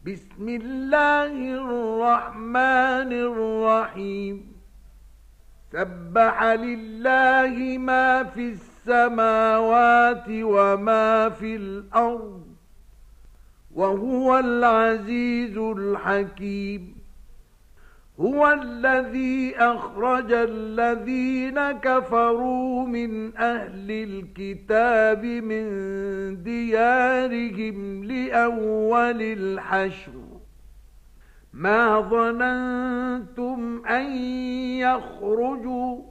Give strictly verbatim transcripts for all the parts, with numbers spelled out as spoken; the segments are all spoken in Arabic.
بسم الله الرحمن الرحيم سبح لله ما في السماوات وما في الأرض وهو العزيز الحكيم. هو الذي أخرج الذين كفروا من أهل الكتاب من ديارهم لأول الحشر ما ظننتم أن يخرجوا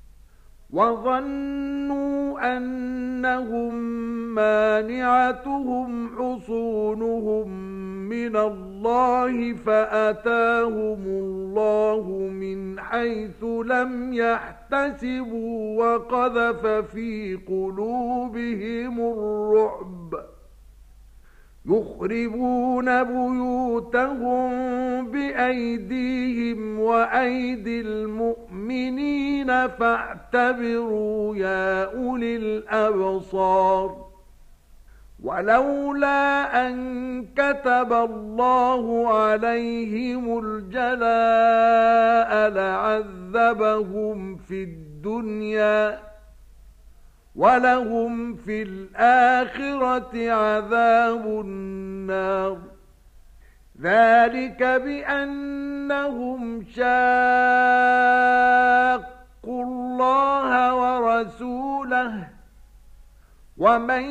وظنوا أنهم مانعتهم حصونهم من الله فأتاهم الله من حيث لم يحتسبوا وقذف في قلوبهم الرعب يخربون بيوتهم بأيديهم وأيدي المؤمنين فاعتبروا يا أولي الأبصار. ولولا أن كتب الله عليهم الجلاء لعذبهم في الدنيا ولهم في الآخرة عذاب النار. ذلك بأنهم شاقوا الله ورسوله ومن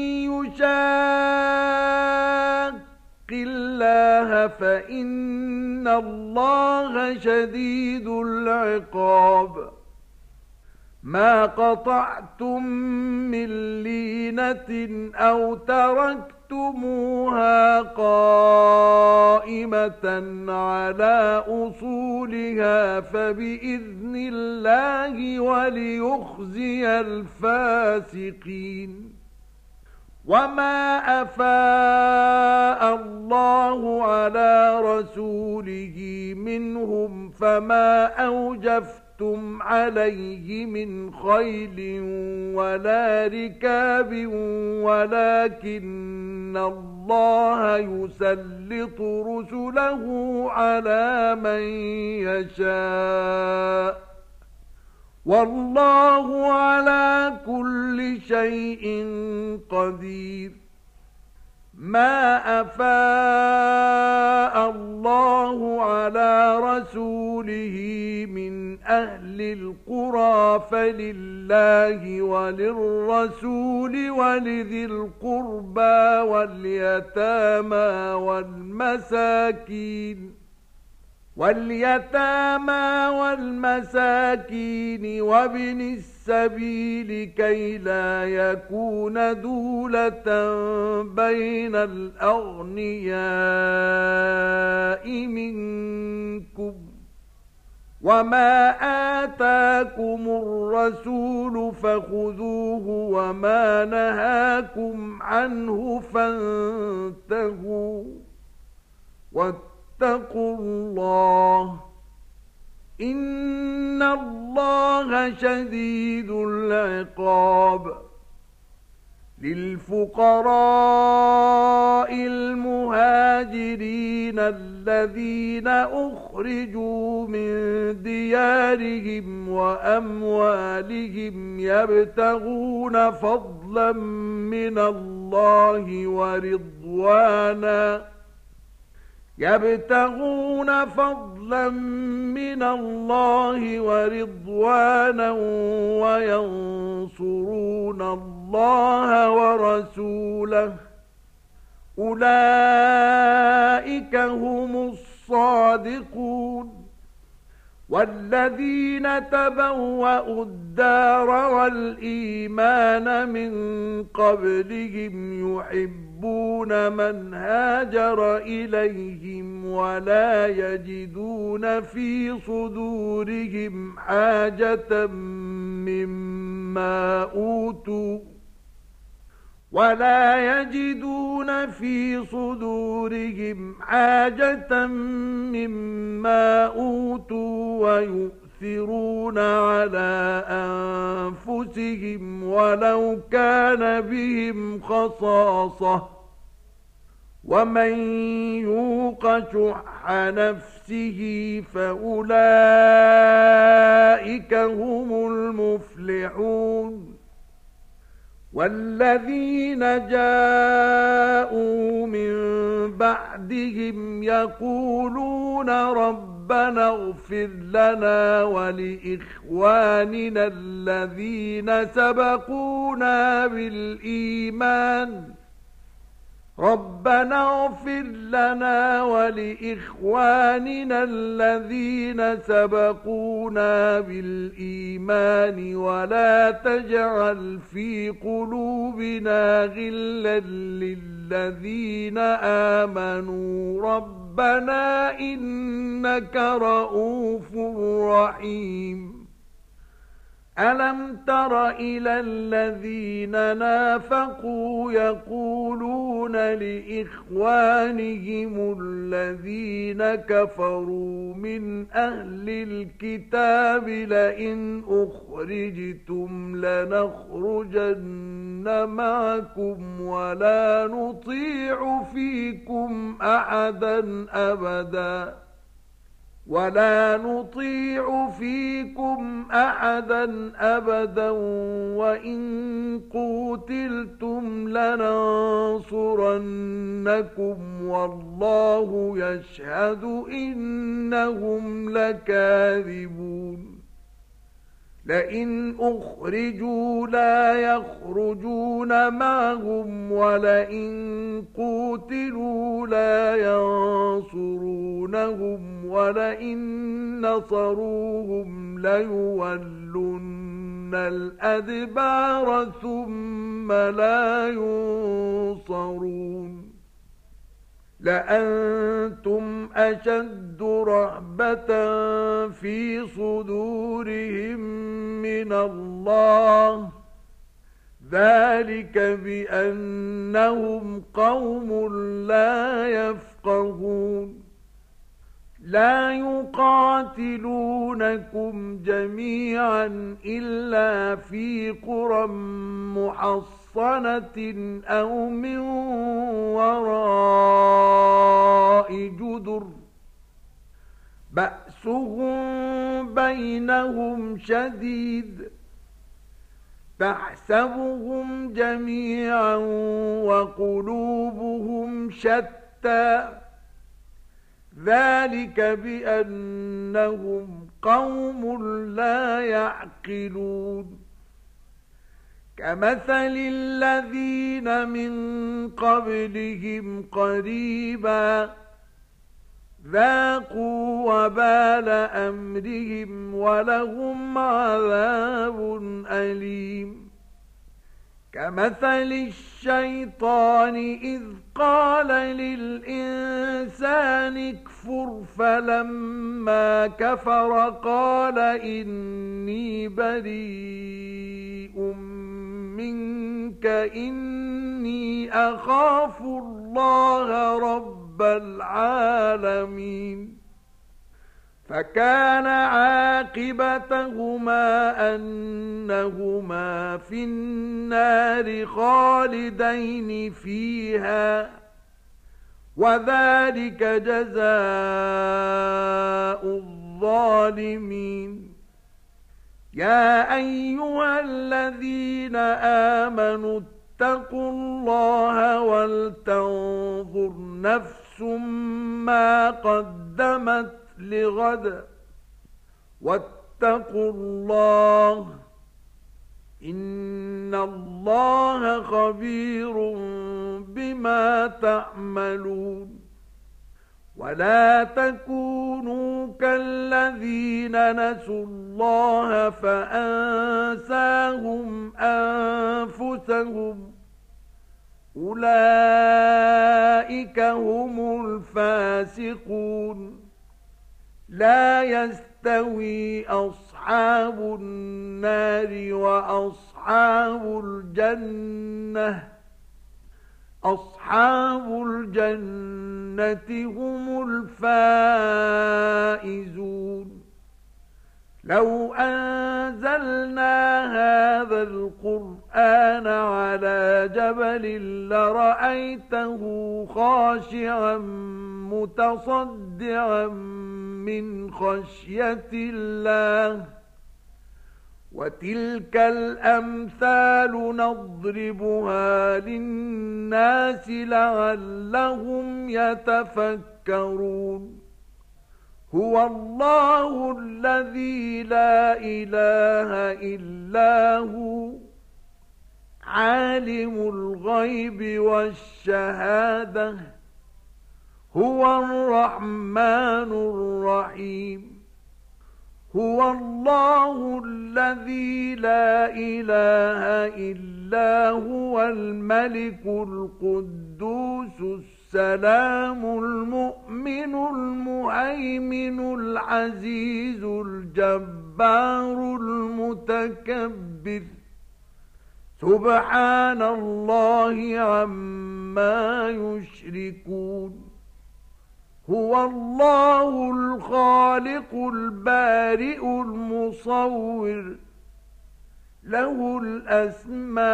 يشاق الله فإن الله شديد العقاب. ما قطعتم من لينة أو تركتموها قائمة على أصولها فبإذن الله وليخزي الفاسقين. وما أفاء الله على رسوله منهم فما أوجفتم عليه من خيل ولا ركاب ولكن الله يسلط رسله على من يشاء والله على كل شيء قدير. ما أفاء الله على رسوله من أهل القرى فلله وللرسول ولذي القربى واليتامى والمساكين واليتامى والمساكين وابن السبيل كي لا يكون دولة بين الأغنياء منكم. وما آتاكم الرسول فخذوه وما نهاكم عنه فانتهوا واتقوا الله إن الله شديد العقاب. للفقراء المهاجرين الذين أخرجوا من ديارهم وأموالهم يبتغون فضلا من الله ورضوانا يبتغون فضلا من الله ورضوانا وينصرون الله ورسوله أولئك هم الصادقون. والذين تبوأوا الدار والإيمان من قبلهم يحبون من هاجر إليهم ولا يجدون في صدورهم حاجة مما أوتوا ولا يجدون في صدورهم حاجة مما أوتوا ويؤثرون على أنفسهم ولو كان بهم خصاصة ومن يوق شح نفسه فأولئك هم المفلحون والذين جاءوا من بعدهم يقولون ربنا اغفر لنا ولإخواننا الذين سبقونا بالإيمان ربنا اغفر لنا ولإخواننا الذين سبقونا بالإيمان ولا تجعل في قلوبنا غلا للذين آمنوا ربنا إنك رؤوف رحيم ألم تر إلى الذين نافقوا يقولون لإخوانهم الذين كفروا من أهل الكتاب لئن أخرجتم لنخرجن معكم ولا نطيع فيكم أحدا أبدا ولا نطيع فيكم أحدا أبدا وإن قوتلتم لننصرنكم والله يشهد إنهم لكاذبون لئن أخرجوا لا يخرجون معهم ولئن قوتلوا لا ينصرونهم ولئن نصروهم ليولن الأدبار ثم لا ينصرون لأنتم أشد رهبة في صدورهم من الله ذلك بأنهم قوم لا يفقهون لا يقاتلونكم جميعا إلا في قرى محصنة أو من وراء جدر بأسهم بينهم شديد تحسبهم جميعا وقلوبهم شتى ذلك بأنهم قوم لا يعقلون كمثل الذين من قبلهم قريبا ذاقوا وبال أمرهم ولهم عذاب أليم كمثل الشيطان إذ قال للإنسان اكفر فلما كفر قال إني بريء منك إني أخاف الله رب العالمين فكان عاقبتهما أنهما في النار خالدين فيها وذلك جزاء الظالمين يا أيها الذين آمنوا اتقوا الله ولتنظر نفس ما قدمت لغد واتقوا الله إن الله خبير بما تعملون ولا تكونوا كالذين نسوا الله فأنساهم أنفسهم أولئك هم الفاسقون لا يستوي أصحاب النار وأصحاب الجنة أصحاب الجنة هم الفائزون لو أنزلنا هذا القرآن القرآن على جبل لرأيته خاشعا متصدعا من خشية الله وتلك الأمثال نضربها للناس لعلهم يتفكرون هو الله الذي لا إله إلا هو عالم الغيب والشهادة هو الرحمن الرحيم هو الله الذي لا إله إلا هو الملك القدوس السلام المؤمن المهيمن العزيز الجبار المتكبر سبحان الله عما يشركون هو الله الخالق البارئ المصور له الأسماء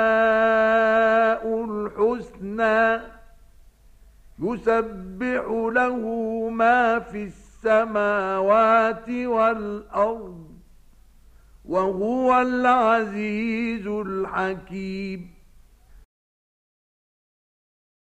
الحسنى يسبح له ما في السماوات والأرض وهو العزيز الحكيم